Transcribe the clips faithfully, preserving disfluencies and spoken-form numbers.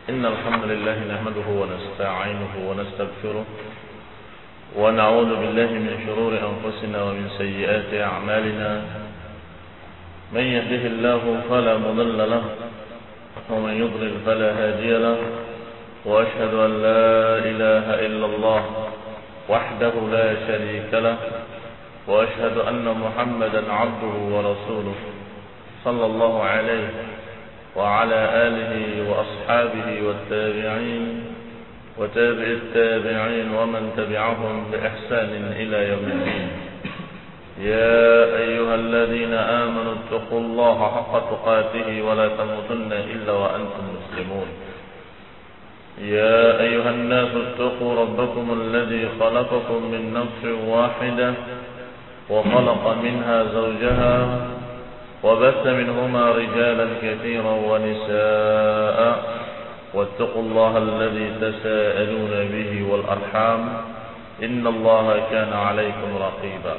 إن الحمد لله نحمده ونستعينه ونستغفره ونعوذ بالله من شرور أنفسنا ومن سيئات أعمالنا من يهده الله فلا مضل له ومن يضلل فلا هادي له وأشهد أن لا إله إلا الله وحده لا شريك له وأشهد أن محمدا عبده ورسوله صلى الله عليه وعلى آله وأصحابه والتابعين وتابع التابعين ومن تبعهم بإحسان إلى يوم الدين. يا أيها الذين آمنوا اتقوا الله حق تقاته ولا تموتن إلا وأنتم مسلمون. يا أيها الناس اتقوا ربكم الذي خلقكم من نفس واحدة وخلق منها زوجها وبث منهما رجالا كثيرا ونساء واتقوا الله الذي تساءلون به والأرحام إن الله كان عليكم رقيبا.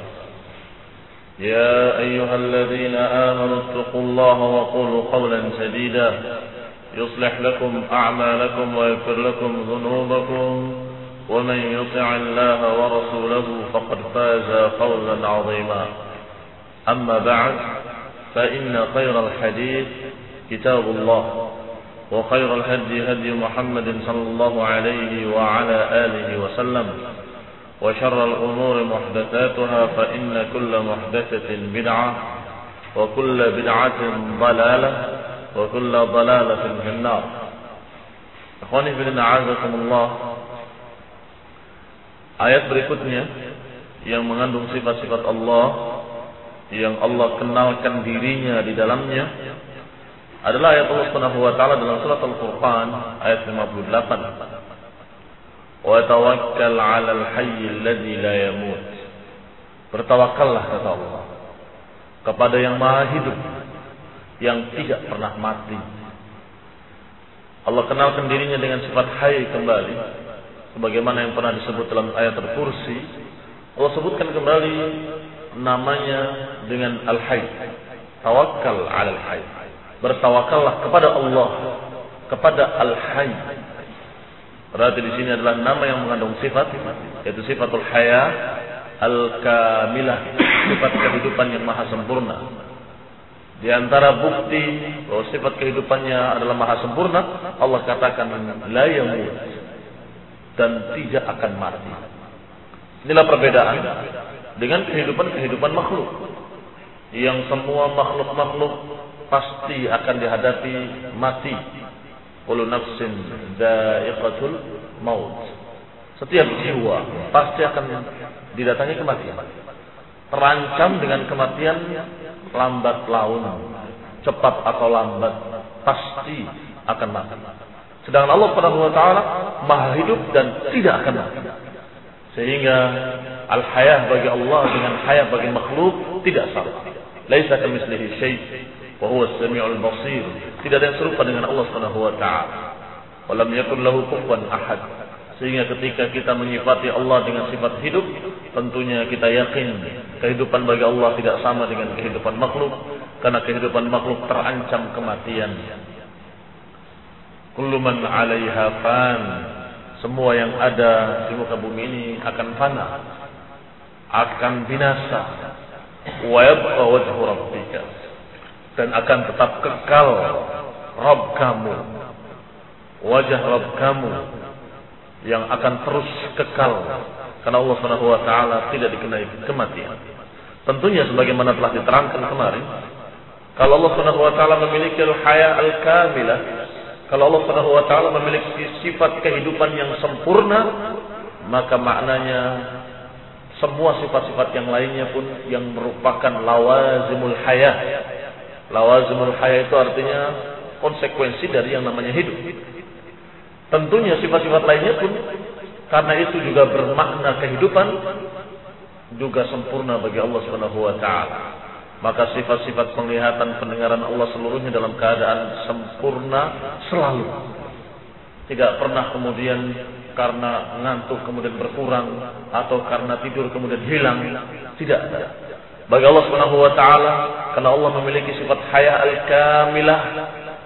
يا أيها الذين آمنوا اتقوا الله وقولوا قولا سديدا يصلح لكم أعمالكم ويغفر لكم ذنوبكم ومن يطع الله ورسوله فقد فاز فوزا عظيما. أما بعد فإن خير الحديث كتاب الله وخير الهدي هدي محمد صلى الله عليه وعلى آله وسلم وشر الأمور محدثاتها فإن كل محدثة بدعة وكل بدعة ضلالة وكل ضلالة في النار. Ikhwani fillah a'azakumullah. Ayat berikutnya yang mengandung sifat-sifat Allah yang Allah kenalkan dirinya di dalamnya adalah ayat Allah Subhanahu wa taala dalam surat Al-Furqan ayat lima puluh delapan. Wa tawakkal 'alal hayy alladzi la yamut. Bertawakallah kata Allah kepada yang Maha Hidup yang tidak pernah mati. Allah kenalkan dirinya dengan sifat hayy kembali sebagaimana yang pernah disebut dalam ayat Al-Kursi. Allah sebutkan kembali namanya dengan Al-Hayy. Tawakkal 'alal Hayy. Bertawakallah kepada Allah, kepada Al-Hayy. Berarti di sini adalah nama yang mengandung sifat, yaitu sifatul haya al-kamilah, sifat kehidupan yang maha sempurna. Di antara bukti bahwa sifat kehidupannya adalah maha sempurna, Allah katakan la yamut, dan tidak akan mati. Inilah perbedaan dengan kehidupan-kehidupan makhluk yang semua makhluk-makhluk pasti akan dihadapi mati. Kullu nafsin dha'iqatul maut. Setiap jiwa pasti akan didatangi kematian. Terancam dengan kematian lambat laun, cepat atau lambat pasti akan mati. Sedangkan Allah Subhanahu wa taala Maha Hidup dan tidak akan mati. Sehingga al-hayah bagi Allah dengan hayah bagi makhluk tidak sama. Laisa kamitslihi syai' wa huwa as-sami'ul basir. Tidak ada yang serupa dengan Allah Subhanahu wa taala. Wa lam yakul lahu kufuwan ahad. Sehingga ketika kita menyifati Allah dengan sifat hidup, tentunya kita yakin kehidupan bagi Allah tidak sama dengan kehidupan makhluk, karena kehidupan makhluk terancam kematian. Kullu man 'alaiha fan. Semua yang ada di muka bumi ini akan fana, akan binasa. Wa yabqa wajhu rabbika, dan akan tetap kekal Rabb kamu, wajah Rabb kamu yang akan terus kekal, karena Allah Subhanahu wa taala tidak dikenai kematian. Tentunya sebagaimana telah diterangkan kemarin, kalau Allah Subhanahu wa taala memiliki al-haya al-kamilah, kalau Allah Subhanahu wa taala memiliki sifat kehidupan yang sempurna, maka maknanya semua sifat-sifat yang lainnya pun yang merupakan lawazimul haya. Lawazimul haya itu artinya konsekuensi dari yang namanya hidup. Tentunya sifat-sifat lainnya pun karena itu juga bermakna kehidupan, juga sempurna bagi Allah Subhanahu wa taala. Maka sifat-sifat penglihatan, pendengaran Allah seluruhnya dalam keadaan sempurna selalu. Tidak pernah kemudian karena ngantuk kemudian berkurang atau karena tidur kemudian hilang. Tidak ada. Bagi Allah Subhanahu wa taala, karena Allah memiliki sifat haya al-kamilah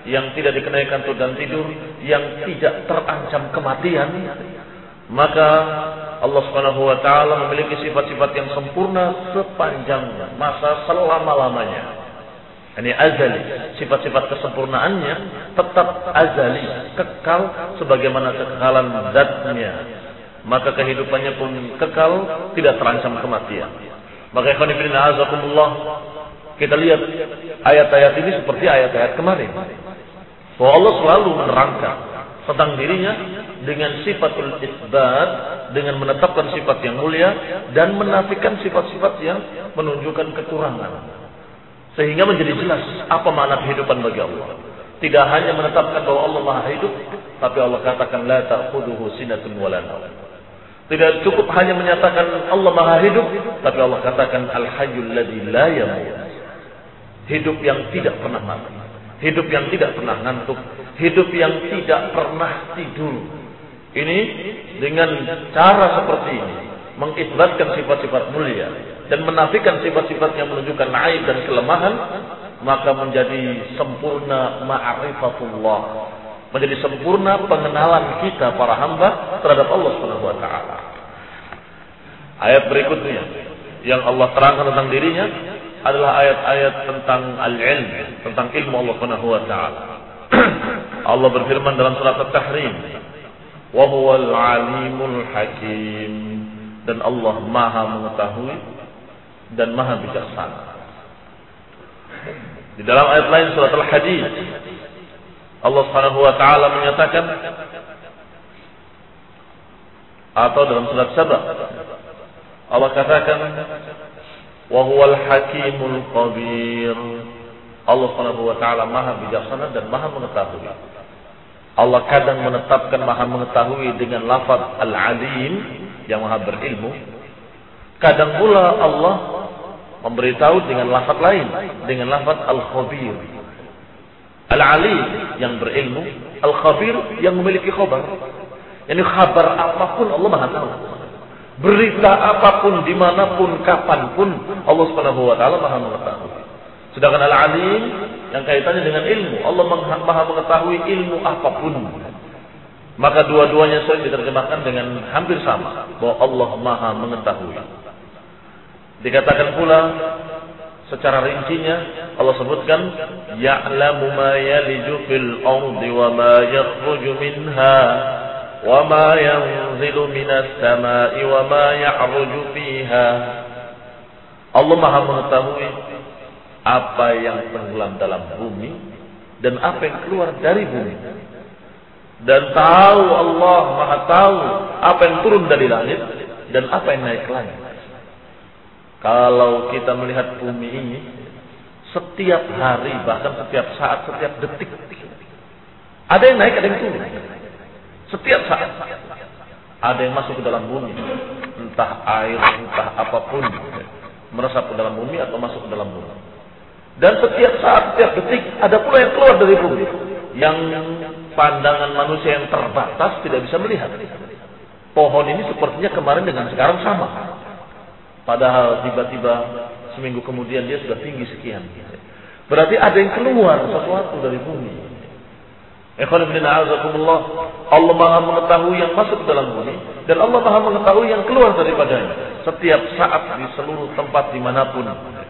yang tidak dikenai kantuk dan tidur, yang tidak terancam kematian, maka Allah Subhanahu wa taala memiliki sifat-sifat yang sempurna sepanjang masa selama-lamanya. Ini azali, sifat-sifat kesempurnaannya tetap azali, kekal sebagaimana kekekalan zatnya. Maka kehidupannya pun kekal, tidak terancam kematian. Maka ikhwan fillah azakumullah, kita lihat ayat-ayat ini seperti ayat-ayat kemarin. Bahwa Allah selalu menerangkan tentang dirinya dengan sifatul isbat, dengan menetapkan sifat yang mulia dan menafikan sifat-sifat yang menunjukkan kekurangan. Sehingga menjadi jelas apa makna kehidupan bagi Allah. Tidak hanya menetapkan bahwa Allah Maha hidup, tapi Allah katakan la ta'khudhuhu sinatun wa la nawm. Tidak cukup hanya menyatakan Allah Maha hidup, tapi Allah katakan al-hayyul ladzi la yamut. Hidup yang tidak pernah mati, hidup yang tidak pernah ngantuk, hidup yang tidak pernah tidur. Ini dengan cara seperti ini mengisbatkan sifat-sifat mulia dan menafikan sifat-sifat yang menunjukkan aib dan kelemahan, maka menjadi sempurna ma'rifatullah, menjadi sempurna pengenalan kita para hamba terhadap Allah Subhanahu wa taala. Ayat berikutnya yang Allah terangkan tentang dirinya adalah ayat-ayat tentang al-ilm, tentang ilmu Allah Subhanahu wa taala. Allah berfirman dalam surat At-Tahrim, "Wa huwal alimul hakim." Dan Allah Maha mengetahui dan Maha bijaksana. Di dalam ayat lain surat Al-Hadid, Allah Subhanahu wa taala menyatakan, atau dalam surat Saba Allah katakan, wa huwal hakimul khabir. Allah Subhanahu wa taala Maha bijaksana dan Maha mengetahui. Allah kadang menetapkan Maha mengetahui dengan lafaz Al-Alim yang Maha berilmu. Kadang pula Allah memberitahu dengan lafaz lain, dengan lafaz Al-Khabir. Al-Alim yang berilmu, Al-Khabir yang memiliki khabar. Yani khabar apapun Allah Maha tahu. Berita apapun, dimanapun, kapanpun, Allah Subhanahu wa taala Maha mengetahui. Sedangkan Al-Alim yang kaitannya dengan ilmu, Allah Maha mengetahui ilmu apapun. Maka dua-duanya sering diterjemahkan dengan hampir sama, bahwa Allah Maha mengetahui. Dikatakan pula secara rincinya Allah sebutkan, ya'lamu ma yaliju fil ardi wa ma yakhruju minha wa ma yanzilu minas sama'i wa ma ya'ruju fiha. Allah Maha mengetahui apa yang tenggelam dalam bumi dan apa yang keluar dari bumi. Dan tahu Allah Maha tahu apa yang turun dari langit dan apa yang naik ke langit. Kalau kita melihat bumi ini, setiap hari, bahkan setiap saat, setiap detik, ada yang naik, ada yang turun. Setiap saat ada yang masuk ke dalam bumi, entah air, entah apapun, meresap ke dalam bumi atau masuk ke dalam bumi. Dan setiap saat, setiap detik ada pula yang keluar dari bumi, yang pandangan manusia yang terbatas tidak bisa melihat. Pohon ini sepertinya kemarin dengan sekarang sama, padahal tiba-tiba seminggu kemudian dia sudah tinggi sekian. Berarti ada yang keluar sesuatu dari bumi. Ikhwan fillah azakumullah, Allah Maha mengetahui yang masuk ke dalam bumi dan Allah Maha mengetahui yang keluar daripadanya setiap saat di seluruh tempat dimanapun.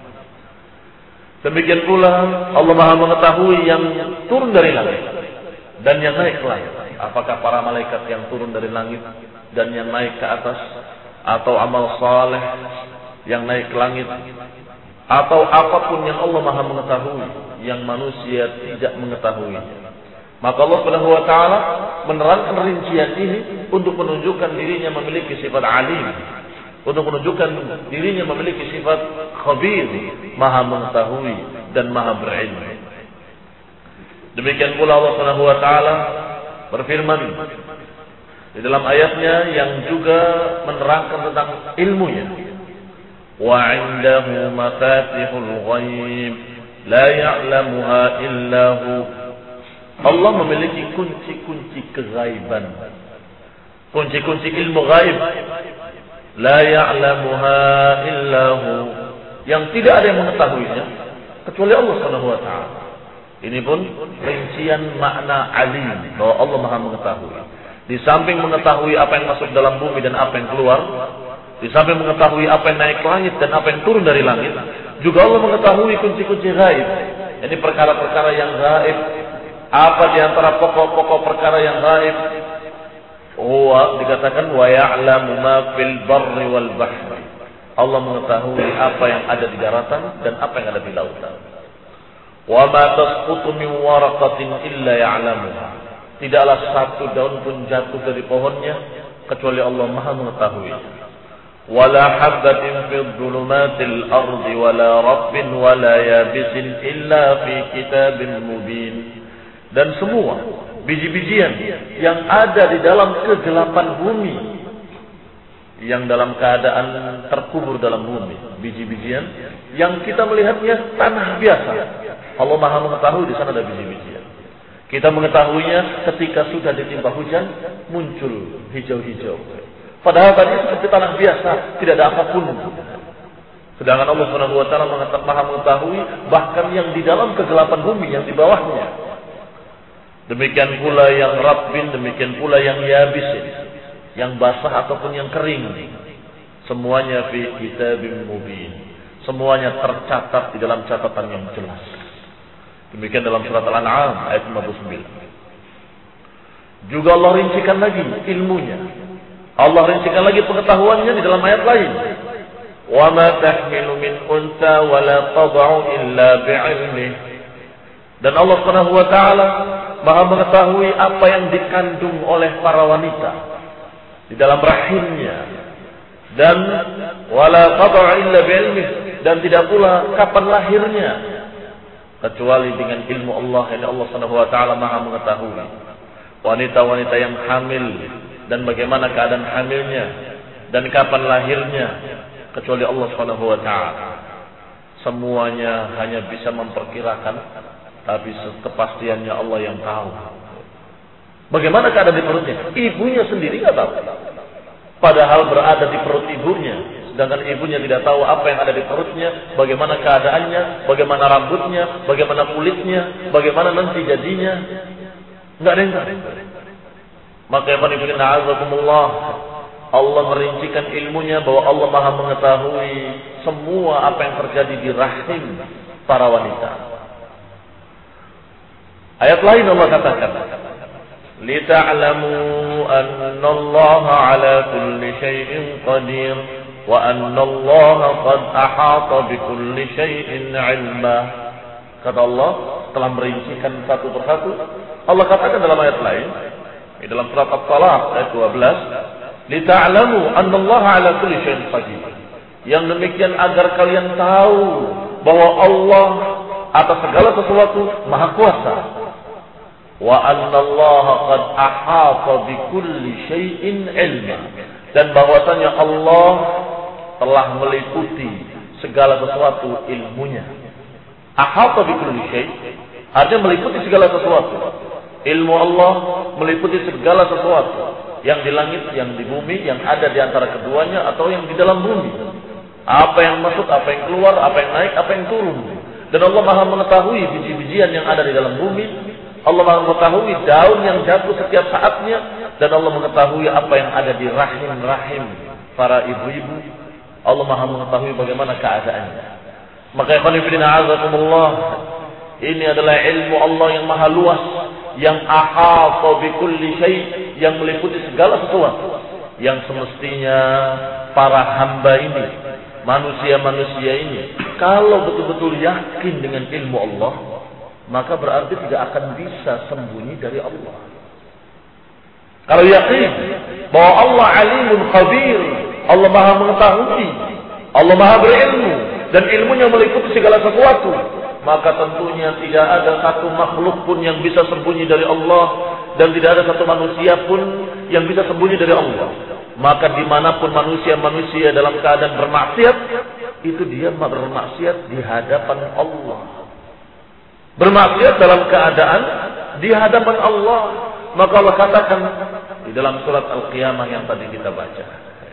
Demikian pula Allah Maha mengetahui yang turun dari langit dan yang naik ke langit. Apakah para malaikat yang turun dari langit dan yang naik ke atas, atau amal saleh yang naik ke langit, atau apapun yang Allah Maha mengetahui yang manusia tidak mengetahui. Maka Allah Subhanahu wa taala menerangkan rincian ini untuk menunjukkan dirinya memiliki sifat alim, untuk menunjukkan dirinya memiliki sifat khabir, Maha mengetahui dan Maha berilmu. Demikian pula Allah Subhanahu wa taala berfirman di dalam ayatnya yang juga menerangkan tentang ilmunya. Wa 'indahu mafatihul ghaib la ya'lamuha illa hu. Allah memiliki kunci-kunci kegaiban, kunci-kunci ilmu gaib. La ya'lamuha illa hu, yang tidak ada yang mengetahuinya kecuali Allah Subhanahu wa taala. Ini pun rincian makna alim, bahwa Allah Maha mengetahui. Di samping mengetahui apa yang masuk dalam bumi dan apa yang keluar, di samping mengetahui apa yang naik langit dan apa yang turun dari langit, juga Allah mengetahui kunci-kunci gaib. Ini perkara-perkara yang gaib. Apa di antara pokok-pokok perkara yang gaib? Huwa dikatakan wa ya'lamu ma fil barri wal bahri. Allah mengetahui apa yang ada di daratan dan apa yang ada di lautan. Wa ma tasqutu min waraqatin illa ya'lamuha. Tidaklah satu daun pun jatuh dari pohonnya kecuali Allah Maha mengetahui. Wala habatin fil dhulumatil ardi wala rabbin wala yabisin illa fi kitabin mubin. Dan semua biji-bijian yang ada di dalam kegelapan bumi, yang dalam keadaan terkubur dalam bumi, biji-bijian yang kita melihatnya tanah biasa, Allah Maha mengetahui di sana ada biji-bijian. Kita mengetahuinya ketika sudah ditimpa hujan, muncul hijau-hijau. Padahal tadi seperti tanah biasa, tidak ada apapun. Sedangkan Allah Subhanahu wa taala Maha mengetahui bahkan yang di dalam kegelapan bumi, yang di bawahnya. Demikian pula yang rabbin, demikian pula yang yabisin, yang basah ataupun yang kering. Semuanya fi kitabim mubin. Semuanya tercatat di dalam catatan yang jelas. Demikian dalam surat Al-An'am ayat lima puluh sembilan. Juga Allah rincikan lagi ilmunya. Allah rincikan lagi pengetahuannya di dalam ayat lain. Wa ma tahmilu min unsa wa la tad'u illa bi'ilmih. Dan Allah Subhanahu wa taala Maha mengetahui apa yang dikandung oleh para wanita di dalam rahimnya. Dan wala tad'u illa bi'ilmih, dan tidak pula kapan lahirnya kecuali dengan ilmu Allah. Yang Allah Subhanahu wa taala Maha mengetahui wanita-wanita yang hamil dan bagaimana keadaan hamilnya dan kapan lahirnya kecuali Allah Subhanahu wa taala. Semuanya hanya bisa memperkirakan, tapi kepastiannya Allah yang tahu. Bagaimana keadaan di perutnya? Ibunya sendiri nggak tahu. Padahal berada di perut ibunya, sedangkan ibunya tidak tahu apa yang ada di perutnya, bagaimana keadaannya, bagaimana rambutnya, bagaimana kulitnya, bagaimana nanti jadinya. Enggak ada yang tahu. Maka ya Allah, Allah merincikan ilmunya bahwa Allah Maha mengetahui semua apa yang terjadi di rahim para wanita. Ayat lain Allah katakan, لِتَعْلَمُوا أَنَّ اللَّهَ عَلَى كُلِّ شَيْءٍ قَدِيرٌ وَأَنَّ اللَّهَ قَدْ أَحَاطَ بِكُلِّ شَيْءٍ عِلْمًا. Kata Allah telah merincikan satu persatu. Allah katakan dalam ayat lain, di dalam surat At-Talaq ayat dua belas, لِتَعْلَمُوا أَنَّ اللَّهَ عَلَى كُلِّ شَيْءٍ قَدِيرٌ. Yang demikian agar kalian tahu bahwa Allah atas segala sesuatu Maha Kuasa. Wa anna Allah qad ahata bi kulli syai'in ilma, dan bahwasanya Allah telah meliputi segala sesuatu ilmunya. Ahata bi kulli syai' artinya meliputi segala sesuatu. Ilmu Allah meliputi segala sesuatu yang di langit, yang di bumi, yang ada di antara keduanya atau yang di dalam bumi. Apa yang masuk, apa yang keluar, apa yang naik, apa yang turun. Dan Allah Maha mengetahui biji-bijian yang ada di dalam bumi. Allah Maha mengetahui daun yang jatuh setiap saatnya, dan Allah mengetahui apa yang ada di rahim-rahim para ibu-ibu. Allah Maha mengetahui bagaimana keadaannya. Maka ikhwan fillah azakumullah, ini adalah ilmu Allah yang maha luas, yang ahata bi kulli syai', yang meliputi segala sesuatu, yang semestinya para hamba ini, manusia-manusia ini, kalau betul-betul yakin dengan ilmu Allah, maka berarti tidak akan bisa sembunyi dari Allah. Kalau yakin bahwa Allah alimun khabir, Allah Maha mengetahui, Allah Maha berilmu, dan ilmunya meliputi segala sesuatu, maka tentunya tidak ada satu makhluk pun yang bisa sembunyi dari Allah, dan tidak ada satu manusia pun yang bisa sembunyi dari Allah. Maka dimanapun manusia-manusia dalam keadaan bermaksiat, itu dia bermaksiat di hadapan Allah. Bermaksiat dalam keadaan di hadapan Allah. Maka Allah katakan di dalam surat Al-Qiyamah yang tadi kita baca,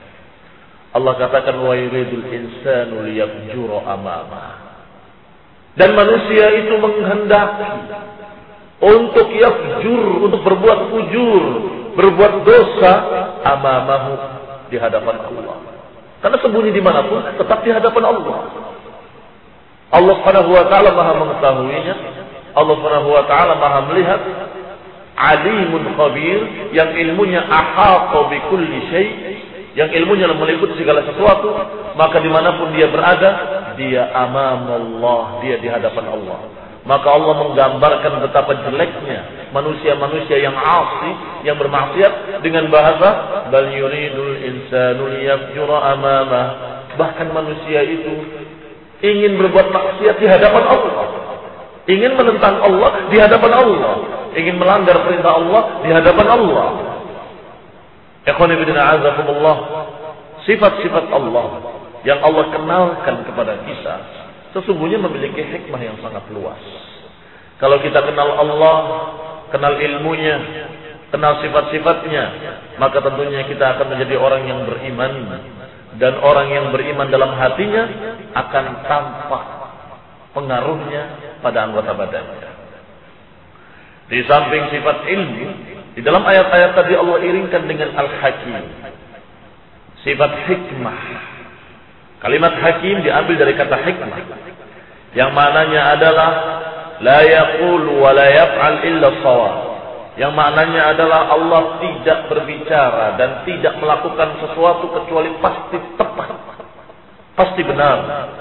Allah katakan wa yuridul insanu liyafjura amama. Dan manusia itu menghendaki untuk yafjur, untuk berbuat fujur, berbuat dosa amamahu, di hadapan Allah. Karena sembunyi dimanapun tetap di hadapan Allah. Allah Subhanahu wa taala Maha mengetahuinya. Allah Subhanahu wa taala Maha melihat. Alimun khabir, yang ilmunya ahata bi kulli syai', yang ilmunya meliputi segala sesuatu, maka dimanapun dia berada, dia amam Allah, dia di hadapan Allah. Maka Allah menggambarkan betapa jeleknya manusia-manusia yang asi, yang bermaksiat dengan bahasa bal yuridul insanu liyafjura amamah. Bahkan manusia itu ingin berbuat maksiat di hadapan Allah, ingin menentang Allah di hadapan Allah, ingin melanggar perintah Allah di hadapan Allah. Ikhwan fillah azakumullah, sifat-sifat Allah yang Allah kenalkan kepada kita sesungguhnya memiliki hikmah yang sangat luas. Kalau kita kenal Allah, kenal ilmunya, kenal sifat-sifatnya, maka tentunya kita akan menjadi orang yang beriman. Dan orang yang beriman dalam hatinya akan tampak pengaruhnya pada anggota badannya. Di samping sifat ilmu, di dalam ayat-ayat tadi Allah iringkan dengan Al-Hakim, sifat hikmah. Kalimat hakim diambil dari kata hikmah, yang maknanya adalah la yaqulu wa la yaf'al illa shawab. Yang maknanya adalah Allah tidak berbicara dan tidak melakukan sesuatu kecuali pasti tepat, pasti benar.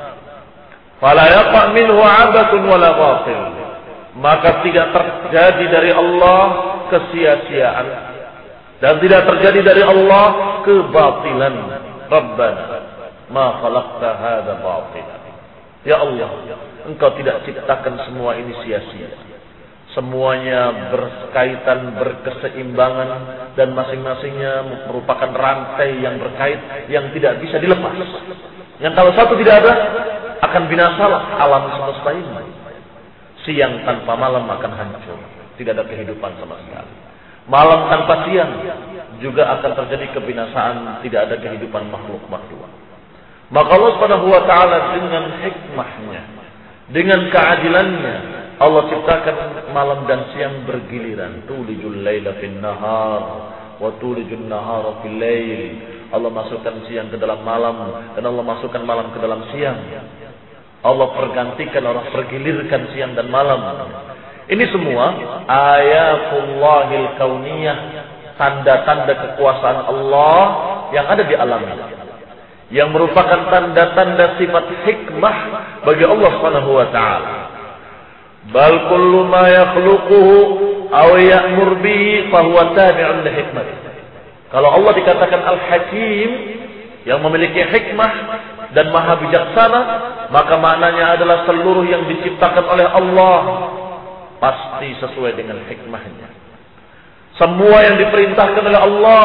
Fala yaqa' minhu 'abathun wa la batil. Maka tidak terjadi dari Allah kesia-siaan dan tidak terjadi dari Allah kebatilan. Rabbana ma khalaqta hadza batilan. Ya Allah, Engkau tidak ciptakan semua ini sia-sia. Semuanya berkaitan, berkeseimbangan, dan masing-masingnya merupakan rantai yang berkait yang tidak bisa dilepas. Yang kalau satu tidak ada, akan binasalah alam semesta ini. Siang tanpa malam akan hancur, tidak ada kehidupan sama sekali. Malam tanpa siang juga akan terjadi kebinasaan, tidak ada kehidupan makhluk-makhluk. Maka Allah Subhanahu wa taala dengan hikmahnya, dengan keadilannya, Allah ciptakan malam dan siang bergiliran. Tulijul laila fin nahar wa tulijun nahara fil lail. Allah masukkan siang ke dalam malam dan Allah masukkan malam ke dalam siang. Allah pergantikan, Allah pergilirkan siang dan malam. Ini semua ayatullahil kauniyah, tanda-tanda kekuasaan Allah yang ada di alamnya, yang merupakan tanda-tanda sifat hikmah bagi Allah Subhanahu wa taala. Bal kullu ma yakhluquhu aw ya'mur bihi fa huwa tabi'un li hikmah. Kalau Allah dikatakan Al-Hakim, yang memiliki hikmah dan maha bijaksana, maka maknanya adalah seluruh yang diciptakan oleh Allah pasti sesuai dengan hikmahnya. Semua yang diperintahkan oleh Allah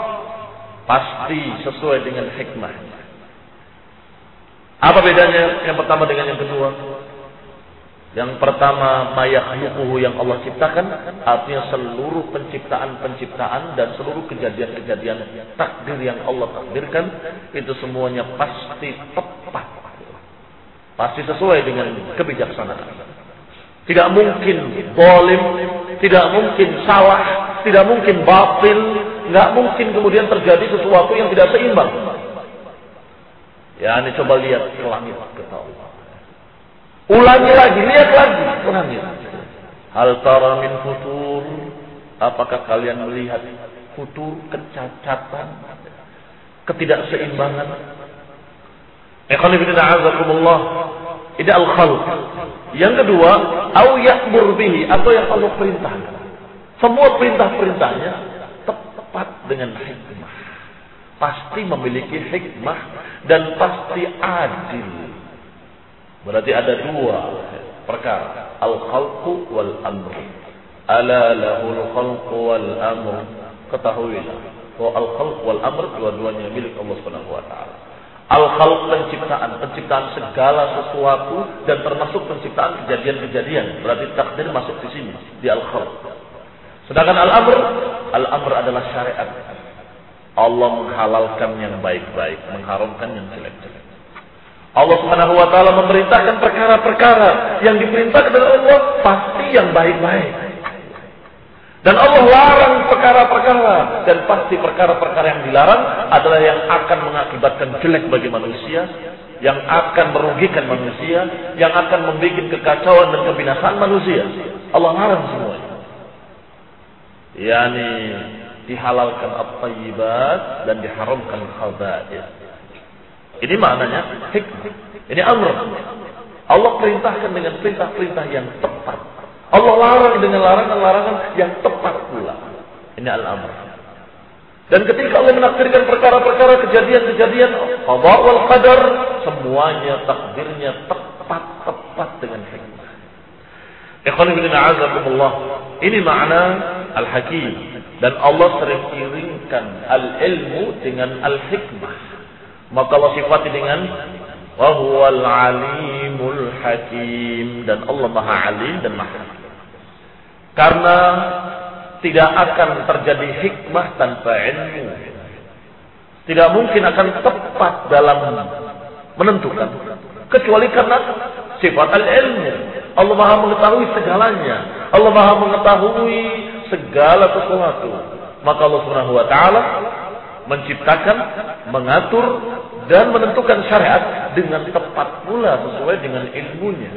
pasti sesuai dengan hikmahnya. Apa bedanya yang pertama dengan yang kedua? Yang pertama, mayakhluquhu, yang Allah ciptakan, artinya seluruh penciptaan-penciptaan dan seluruh kejadian-kejadian takdir yang Allah takdirkan, itu semuanya pasti tepat, pasti sesuai dengan kebijaksanaan. Tidak mungkin zalim, tidak mungkin salah, tidak mungkin batil, nggak mungkin kemudian terjadi sesuatu yang tidak seimbang. Ya, ini coba lihat ke langit, kata Allah. Ulangi lagi, lihat lagi, ulangi. Hal tara min futur, apakah kalian melihat futur, kecacatan, ketidakseimbangan? Ikhwan fillah azakumullah. Ini al-khalq. Yang kedua, au ya'mur bihi, atau yang Allah perintahkan. Semua perintah-perintahnya tepat dengan hikmah. Pasti memiliki hikmah dan pasti adil. Berarti ada dua perkara, al-khalqu wal amr. Ala lahul khalqu wal amr. Ketahuilah bahwa al-khalq wal amr dua-duanya milik Allah Subhanahu wa taala. Al-khalq penciptaan, penciptaan segala sesuatu dan termasuk penciptaan kejadian-kejadian. Berarti takdir masuk di sini, di al-khalq. Sedangkan al-amr, al-amr adalah syariat. Allah menghalalkan yang baik-baik, mengharamkan yang jelek-jelek. Allah Subhanahu wa taala memerintahkan perkara-perkara yang diperintahkan oleh Allah pasti yang baik-baik. Dan Allah larang perkara-perkara dan pasti perkara-perkara yang dilarang adalah yang akan mengakibatkan jelek bagi manusia, yang akan merugikan manusia, yang akan membuat kekacauan dan kebinasaan manusia. Allah larang semuanya. Yani dihalalkan at-thayyibat dan diharamkan khaba'ith. Ini maknanya hikmah. Ini amr. Allah perintahkan dengan perintah-perintah yang tepat. Allah larang dengan larangan-larangan yang tepat pula. Ini al-amr. Dan ketika Allah menakdirkan perkara-perkara kejadian-kejadian qada wal qadar, semuanya takdirnya tepat-tepat dengan hikmah. Ikhwan fillah a'azakumullah. Ini makna al-hakim, dan Allah sering iringkan al-ilmu dengan al-hikmah. Maka Allah sifati dengan wa huwal alimul hakim, dan Allah Maha Alim dan Maha Hakim. Karena tidak akan terjadi hikmah tanpa ilmu. Tidak mungkin akan tepat dalam menentukan kecuali karena sifat al-ilmu. Allah Maha mengetahui segalanya. Allah Maha mengetahui segala sesuatu. Maka Allah Subhanahu wa taala menciptakan, mengatur dan menentukan syariat dengan tepat pula sesuai dengan ilmunya.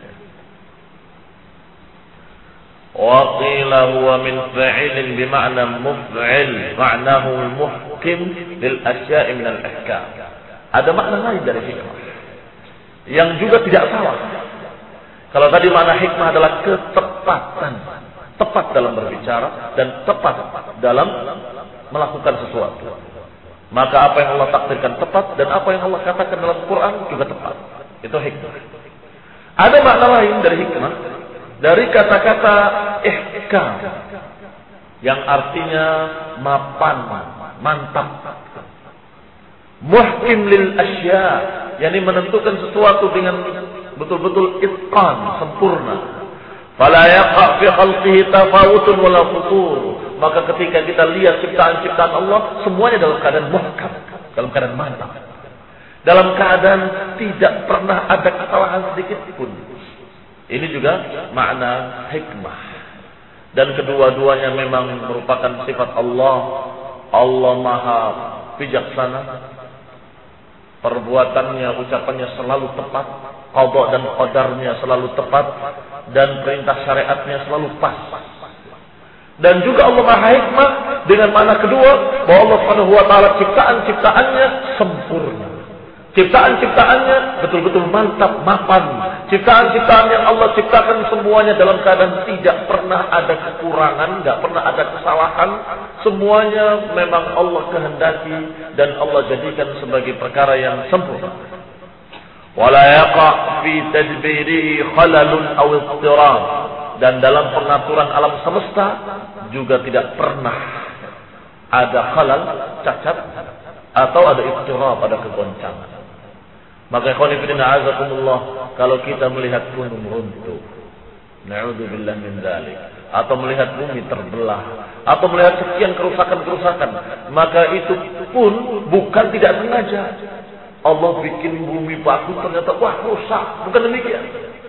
Wa qila huwa min fa'ilin bi ma'na muf'il, ma'nahu al-muhkim lil asya'i min al-ahkam. Ada makna lain dari hikmah yang juga tidak salah. Kalau tadi makna hikmah adalah ketepatan, tepat dalam berbicara dan tepat dalam melakukan sesuatu. Maka apa yang Allah takdirkan tepat dan apa yang Allah katakan dalam Quran juga tepat. Itu hikmah. Ada makna lain dari hikmah, dari kata-kata ihkam yang artinya mapan, mantap. Muhkim lil asya, yakni menentukan sesuatu dengan betul-betul itqan, sempurna. Fala yaqa fi khalqihi tafawutun wala futur. Maka ketika kita lihat ciptaan-ciptaan Allah, semuanya dalam keadaan muhkam, dalam keadaan mantap, dalam keadaan tidak pernah ada kesalahan sedikit pun. Ini juga makna hikmah. Dan kedua-duanya memang merupakan sifat Allah. Allah Maha bijaksana. Perbuatannya, ucapannya selalu tepat. Qada dan qadarnya selalu tepat. Dan perintah syariatnya selalu pas. Dan juga Allah Maha Hikmah dengan makna kedua, bahwa Allah Subhanahu wa taala ciptaan-ciptaannya sempurna. Ciptaan-ciptaannya betul-betul mantap, mapan. Ciptaan-ciptaan yang Allah ciptakan semuanya dalam keadaan tidak pernah ada kekurangan, tidak pernah ada kesalahan. Semuanya memang Allah kehendaki dan Allah jadikan sebagai perkara yang sempurna. Wala yaqa fi tadbirihi khalalun aw ittirab. Dan dalam pengaturan alam semesta juga tidak pernah ada khalal, cacat, atau ada ittirab, ada kegoncangan. Maka ikhwan fillah a'azakumullah, kalau kita melihat gunung runtuh, na'udzubillah min dzalik, atau melihat bumi terbelah, atau melihat sekian kerusakan-kerusakan, maka itu pun bukan tidak sengaja. Allah bikin bumi bagus, ternyata wah rusak, bukan demikian.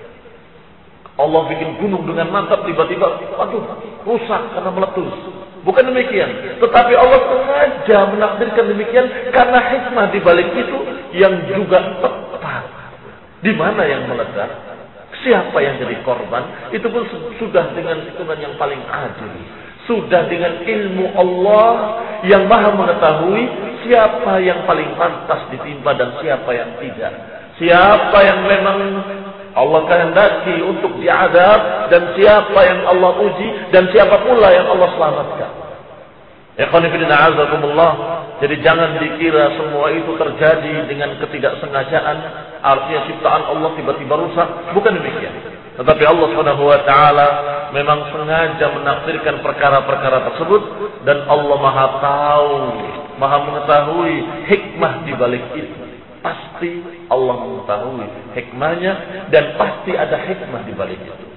Allah bikin gunung dengan mantap, tiba-tiba waduh rusak karena meletus. Bukan demikian. Tetapi Allah sengaja menakdirkan demikian karena hikmah di balik itu yang juga tepat. Di mana yang meledak? Siapa yang jadi korban? Itu pun sudah dengan hitungan yang paling adil. Sudah dengan ilmu Allah yang Maha mengetahui siapa yang paling pantas ditimpa dan siapa yang tidak. Siapa yang memang Allah kehendaki untuk diazab dan siapa yang Allah uji dan siapa pula yang Allah selamatkan. Ikhwan fillah a'azakumullah. Jadi jangan dikira semua itu terjadi dengan ketidaksengajaan, artinya ciptaan Allah tiba-tiba rusak, bukan demikian. Tetapi Allah Subhanahu wa taala memang sengaja menakdirkan perkara-perkara tersebut dan Allah Maha tahu, Maha mengetahui hikmah di balik itu. Pasti Allah mengetahui hikmahnya dan pasti ada hikmah di balik itu.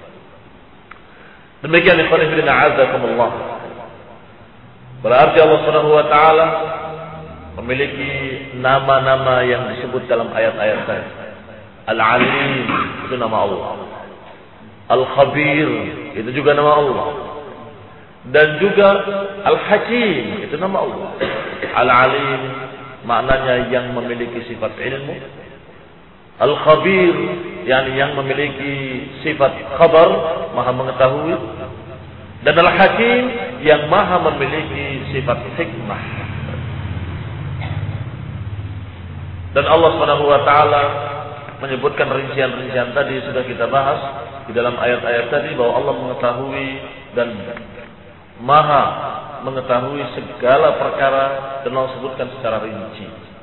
Demikian ikhwan fillah a'azakumullah. Berarti Allah Subhanahu wa taala memiliki nama-nama yang disebut dalam ayat-ayat tadi. Al-Alim itu nama Allah. Al-Khabir itu juga nama Allah. Dan juga Al-Hakim itu nama Allah. Al-Alim maknanya yang memiliki sifat ilmu. Al-Khabir yakni yang memiliki sifat khabar, maha mengetahui. Dan Al-Hakim yang maha memiliki sifat hikmah. Dan Allah Subhanahu wa taala menyebutkan rincian-rincian tadi sudah kita bahas di dalam ayat-ayat tadi bahwa Allah mengetahui dan maha mengetahui segala perkara dan Allah sebutkan secara rinci.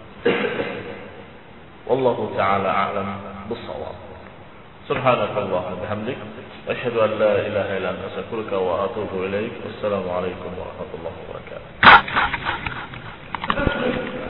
Wallahu taala a'lam bis-shawab. Subhanakallahumma wa bihamdik asyhadu an la ilaha illa anta astaghfiruka wa atubu ilaik. Wassalamu alaikum warahmatullahi wabarakatuh.